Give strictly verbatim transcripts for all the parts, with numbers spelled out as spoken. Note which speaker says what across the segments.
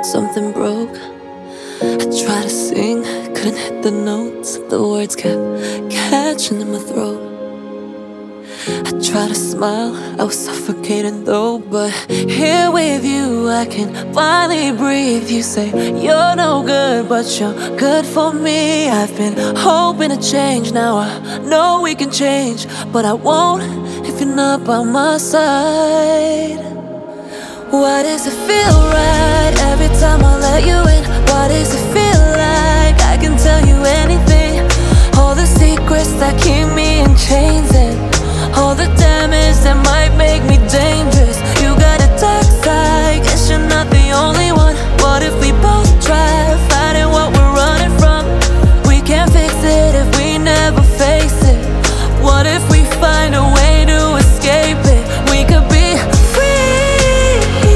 Speaker 1: something broke. I tried to sing, couldn't hit the notes. The words kept catching in my throat. I tried to smile, I was suffocating though. But here with you, I can finally breathe. You say you're no good, but you're good for me. I've been hoping to change, now I know we can change. But I won't if you're not by my side. Why does it feel right every time I let you in? Why does it feel like I can tell you anything? All the secrets that keep me in chains, and all the damage that might make me dangerous. You got a dark side, guess you're not the only one. What if we both try fighting what we're running from? We can't fix it if we never face it. What if we find a way to escape it? We could be free,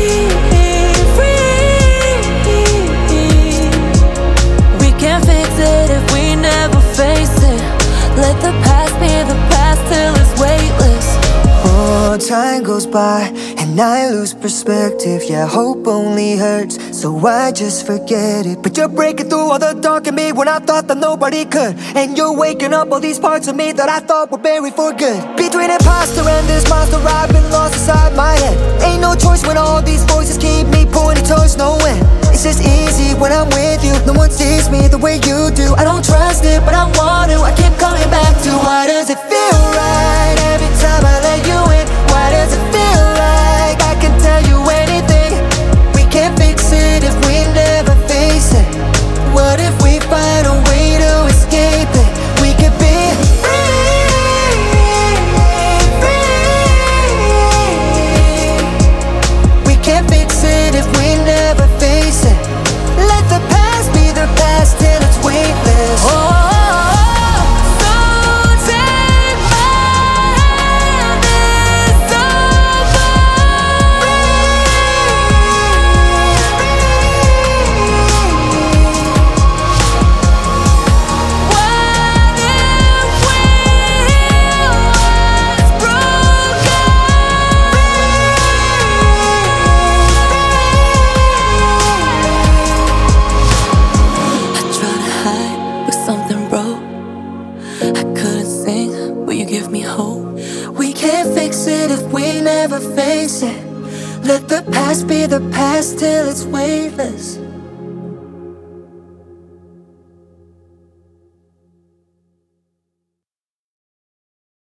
Speaker 1: free. We can't fix it if we never face it. Let the past be the past till it's weightless.
Speaker 2: Oh, time goes by and I lose perspective. Yeah, hope only hurts, so I just forget it. But you're breaking through all the dark in me when I thought that nobody could. And you're waking up all these parts of me that I thought were buried for good. Between imposter and this monster, I've been lost inside my head. Ain't no choice when all these voices keep me pointing towards no end. It's just easy when I'm with you, no one sees me the way you do. I don't trust it, but I want to. I keep coming back to why does it feel right every time I let you in? Why does it feel like I can tell you anything? We can't fix it if we never face it. What if we find a way to escape it? We could be free, free. We can't fix it if we never face it. Let the past be the past till it's weightless. Oh,
Speaker 1: something broke. I couldn't sing, will you give me hope?
Speaker 2: we can't fix it if we never face it. Let the past be the past till it's weightless.